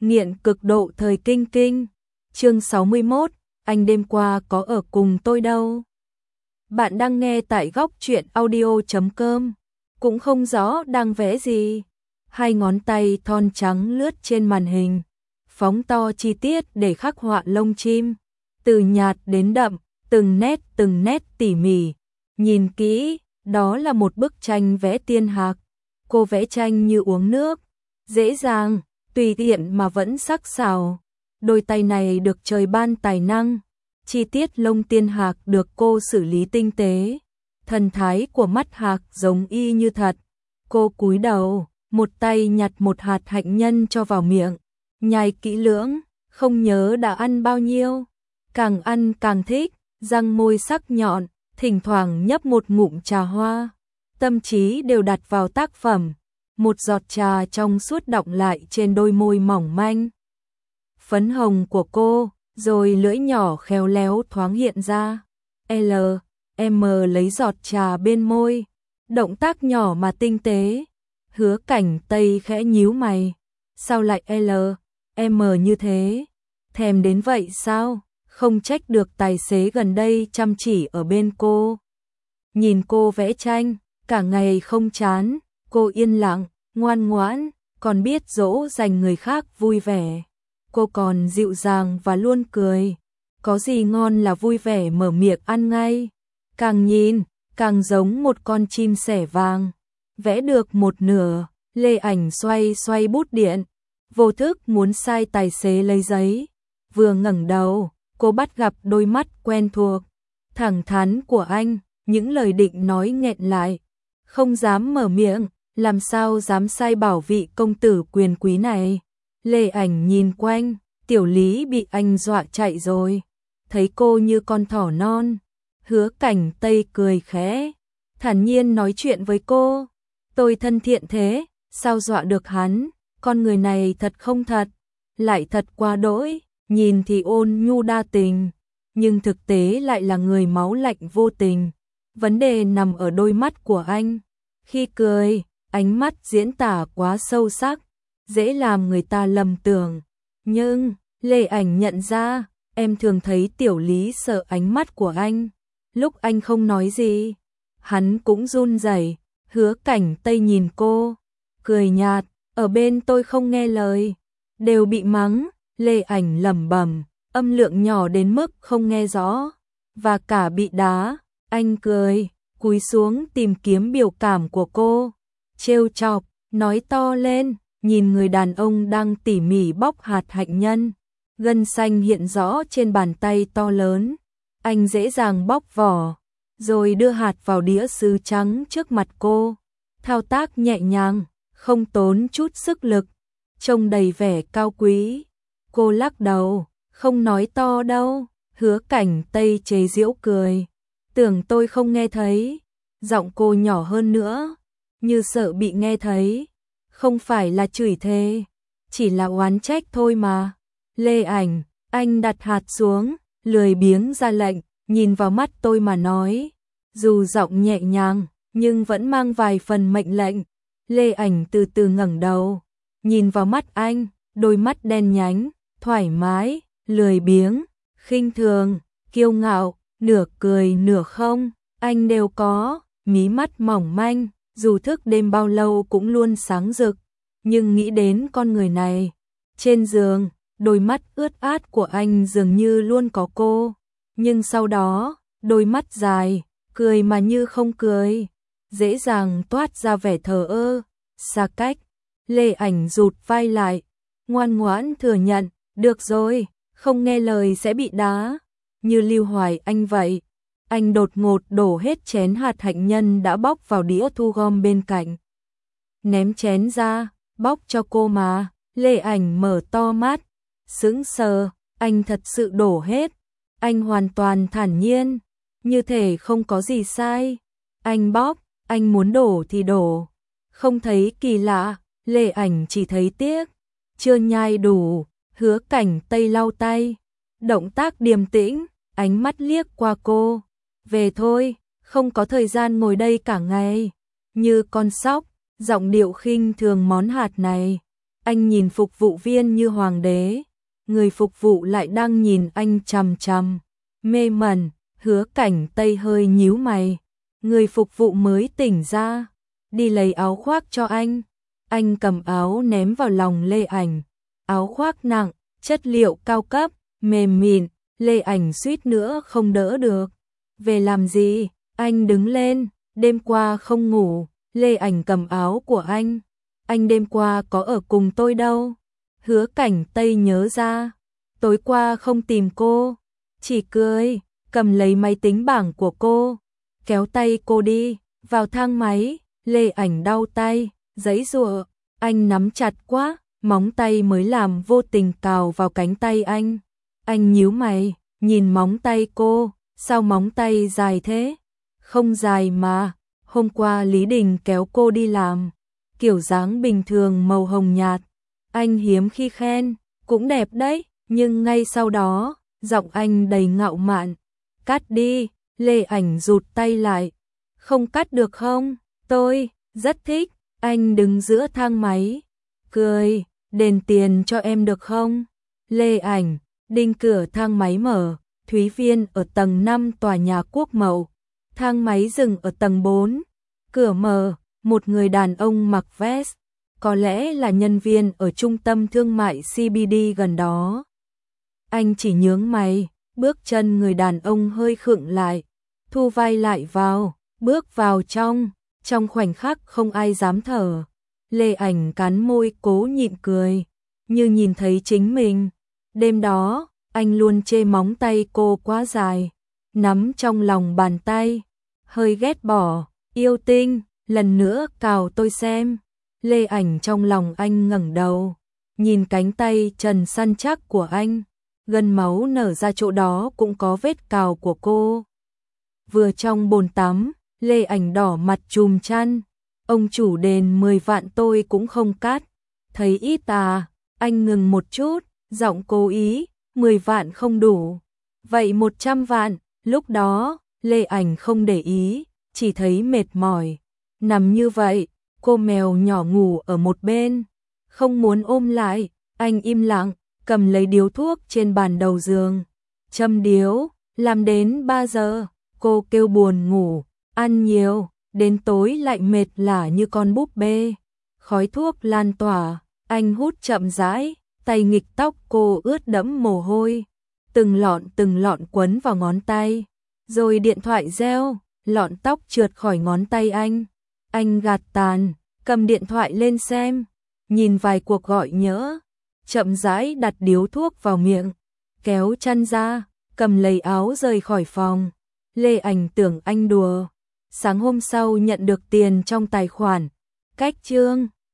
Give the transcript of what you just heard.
nghiện cực độ thời kinh kinh. Chương 61, anh đêm qua có ở cùng tôi đâu. Bạn đang nghe tại góc truyện audio.com, cũng không rõ đang vẽ gì. Hai ngón tay thon trắng lướt trên màn hình, phóng to chi tiết để khắc họa lông chim, từ nhạt đến đậm, từng nét tỉ mỉ. Nhìn kỹ, đó là một bức tranh vẽ tiên hạc. Cô vẽ tranh như uống nước, dễ dàng, tùy tiện mà vẫn sắc sảo. Đôi tay này được trời ban tài năng, chi tiết lông tiên hạc được cô xử lý tinh tế. Thần thái của mắt hạc giống y như thật. Cô cúi đầu, một tay nhặt một hạt hạnh nhân cho vào miệng, nhai kỹ lưỡng, không nhớ đã ăn bao nhiêu. Càng ăn càng thích, răng môi sắc nhọn, thỉnh thoảng nhấp một ngụm trà hoa. Tâm trí đều đặt vào tác phẩm, một giọt trà trong suốt đọng lại trên đôi môi mỏng manh phấn hồng của cô, rồi lưỡi nhỏ khéo léo thoáng hiện ra. M lấy giọt trà bên môi, động tác nhỏ mà tinh tế. Hứa Cảnh Tây khẽ nhíu mày, sao lại M như thế? Thèm đến vậy sao? Không trách được tài xế gần đây chăm chỉ ở bên cô. Nhìn cô vẽ tranh, cả ngày không chán, cô yên lặng, ngoan ngoãn, còn biết dỗ dành người khác vui vẻ. Cô còn dịu dàng và luôn cười, có gì ngon là vui vẻ mở miệng ăn ngay. Càng nhìn, càng giống một con chim sẻ vàng. Vẽ được một nửa, Lê Ảnh xoay xoay bút điện, vô thức muốn sai tài xế lấy giấy. Vừa ngẩng đầu, cô bắt gặp đôi mắt quen thuộc, thẳng thắn của anh, những lời định nói nghẹn lại, không dám mở miệng, làm sao dám sai bảo vị công tử quyền quý này. Lê Ảnh nhìn quanh, Tiểu Lý bị anh dọa chạy rồi, thấy cô như con thỏ non. Hứa Cảnh Tây cười khẽ, thản nhiên nói chuyện với cô. Tôi thân thiện thế, sao dọa được hắn, con người này thật không thật, lại thật quá đỗi, nhìn thì ôn nhu đa tình, nhưng thực tế lại là người máu lạnh vô tình. Vấn đề nằm ở đôi mắt của anh. Khi cười, ánh mắt diễn tả quá sâu sắc, dễ làm người ta lầm tưởng. Nhưng, Lê Ảnh nhận ra, em thường thấy Tiểu Lý sợ ánh mắt của anh. Lúc anh không nói gì, hắn cũng run rẩy. Hứa Cảnh Tây nhìn cô, cười nhạt, ở bên tôi không nghe lời, đều bị mắng. Lê Ảnh lẩm bẩm, âm lượng nhỏ đến mức không nghe rõ, và cả bị đá. Anh cười, cúi xuống tìm kiếm biểu cảm của cô, trêu chọc, nói to lên, nhìn người đàn ông đang tỉ mỉ bóc hạt hạnh nhân, gân xanh hiện rõ trên bàn tay to lớn. Anh dễ dàng bóc vỏ, rồi đưa hạt vào đĩa sứ trắng trước mặt cô, thao tác nhẹ nhàng, không tốn chút sức lực, trông đầy vẻ cao quý. Cô lắc đầu, không nói to đâu. Hứa Cảnh Tây chế giễu cười, tưởng tôi không nghe thấy. Giọng cô nhỏ hơn nữa, như sợ bị nghe thấy. Không phải là chửi thề, chỉ là oán trách thôi mà. Lê Ảnh, anh đặt hạt xuống, lười biếng ra lệnh, nhìn vào mắt tôi mà nói. Dù giọng nhẹ nhàng, nhưng vẫn mang vài phần mệnh lệnh. Lê Ảnh từ từ ngẩng đầu, nhìn vào mắt anh, đôi mắt đen nhánh, thoải mái, lười biếng, khinh thường, kiêu ngạo, nửa cười nửa không, anh đều có. Mí mắt mỏng manh, dù thức đêm bao lâu cũng luôn sáng rực. Nhưng nghĩ đến con người này, trên giường, đôi mắt ướt át của anh dường như luôn có cô. Nhưng sau đó, đôi mắt dài, cười mà như không cười, dễ dàng toát ra vẻ thờ ơ, xa cách. Lê Ảnh rụt vai lại, ngoan ngoãn thừa nhận, được rồi, không nghe lời sẽ bị đá, như Lưu Hoài Anh vậy. Anh đột ngột đổ hết chén hạt hạnh nhân đã bóc vào đĩa thu gom bên cạnh. Ném chén ra, bóc cho cô mà. Lê Ảnh mở to mắt, sững sờ, anh thật sự đổ hết. Anh hoàn toàn thản nhiên, như thể không có gì sai. Anh bóc, anh muốn đổ thì đổ. Không thấy kỳ lạ, Lê Ảnh chỉ thấy tiếc. Chưa nhai đủ, Hứa Cảnh Tây lau tay. Động tác điềm tĩnh, ánh mắt liếc qua cô. Về thôi, không có thời gian ngồi đây cả ngày. Như con sóc, giọng điệu khinh thường món hạt này. Anh nhìn phục vụ viên như hoàng đế, người phục vụ lại đang nhìn anh chằm chằm, mê mẩn. Hứa Cảnh Tây hơi nhíu mày, người phục vụ mới tỉnh ra, đi lấy áo khoác cho anh. Anh cầm áo ném vào lòng Lê Ảnh, áo khoác nặng, chất liệu cao cấp, mềm mịn, Lê Ảnh suýt nữa không đỡ được. Về làm gì? Anh đứng lên, đêm qua không ngủ. Lê Ảnh cầm áo của anh đêm qua có ở cùng tôi đâu. Hứa Cảnh Tây nhớ ra, tối qua không tìm cô, chỉ cười, cầm lấy máy tính bảng của cô, kéo tay cô đi, vào thang máy. Lê Ảnh đau tay, giãy giụa, anh nắm chặt quá, móng tay mới làm vô tình cào vào cánh tay anh. Anh nhíu mày, nhìn móng tay cô, sao móng tay dài thế? Không dài mà, hôm qua Lý Đình kéo cô đi làm, kiểu dáng bình thường màu hồng nhạt. Anh hiếm khi khen, cũng đẹp đấy, nhưng ngay sau đó, giọng anh đầy ngạo mạn. Cắt đi. Lê Ảnh rụt tay lại. Không cắt được không? Tôi rất thích. Anh đứng giữa thang máy, cười, đền tiền cho em được không? Lê Ảnh, đinh cửa thang máy mở, Thúy Viên ở tầng 5 tòa nhà Quốc Mậu. Thang máy dừng ở tầng 4, cửa mở, một người đàn ông mặc vest, có lẽ là nhân viên ở trung tâm thương mại CBD gần đó. Anh chỉ nhướng mày, bước chân người đàn ông hơi khựng lại, thu vai lại vào, bước vào trong khoảnh khắc không ai dám thở. Lê Ảnh cắn môi cố nhịn cười, như nhìn thấy chính mình. Đêm đó, anh luôn chê móng tay cô quá dài, nắm trong lòng bàn tay, hơi ghét bỏ. Yêu tinh, lần nữa cào tôi xem. Lê Ảnh trong lòng anh ngẩng đầu, nhìn cánh tay trần săn chắc của anh, gân máu nở ra chỗ đó cũng có vết cào của cô. Vừa trong bồn tắm, Lê Ảnh đỏ mặt chùm chăn. Ông chủ đền 10 vạn tôi cũng không cắt. Thấy ít à? Anh ngừng một chút, giọng cố ý, 10 vạn không đủ. Vậy 100 vạn, lúc đó, Lê Ảnh không để ý, chỉ thấy mệt mỏi. Nằm như vậy, cô mèo nhỏ ngủ ở một bên, không muốn ôm lại. Anh im lặng, cầm lấy điếu thuốc trên bàn đầu giường, châm điếu, làm đến 3 giờ. Cô kêu buồn ngủ, ăn nhiều, đến tối lại mệt lả như con búp bê. Khói thuốc lan tỏa, anh hút chậm rãi, tay nghịch tóc cô ướt đẫm mồ hôi, từng lọn quấn vào ngón tay. Rồi điện thoại reo, lọn tóc trượt khỏi ngón tay anh. Anh gạt tàn, cầm điện thoại lên xem, nhìn vài cuộc gọi nhỡ, chậm rãi đặt điếu thuốc vào miệng, kéo chăn ra, cầm lấy áo rời khỏi phòng. Lê Ảnh tưởng anh đùa. Sáng hôm sau nhận được tiền trong tài khoản. Cách chương